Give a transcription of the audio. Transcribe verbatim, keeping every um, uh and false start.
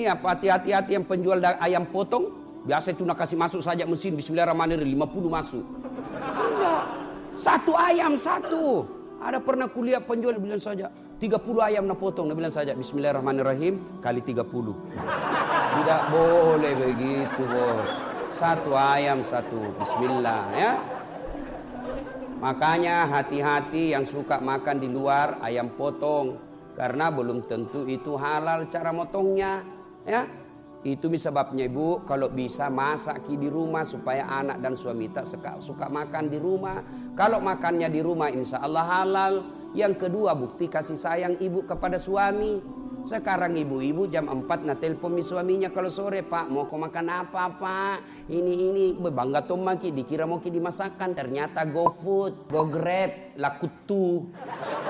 Ini apa hati-hati yang penjual ayam potong. Biasa itu nak kasih masuk saja mesin. Bismillahirrahmanirrahim. lima puluh masuk. Enggak. Satu ayam satu. Ada pernah kuliah penjual bilang saja. tiga puluh ayam nak potong. Dia bilang saja. Bismillahirrahmanirrahim. Kali tiga puluh. Tidak boleh begitu bos. Satu ayam satu. Bismillah ya. Makanya hati-hati yang suka makan di luar ayam potong. Karena belum tentu itu halal cara motongnya, ya. Itu sebabnya ibu kalau bisa masak di rumah supaya anak dan suami tak suka, suka makan di rumah. Kalau makannya di rumah insya Allah halal. Yang kedua bukti kasih sayang ibu kepada suami. Sekarang ibu-ibu jam empat na telepon suaminya kalau sore, Pak mau kau makan apa Pak? Ini ini bangga tomaki dikira mau ki dimasakan ternyata GoFood, GoGrab, Lakutu.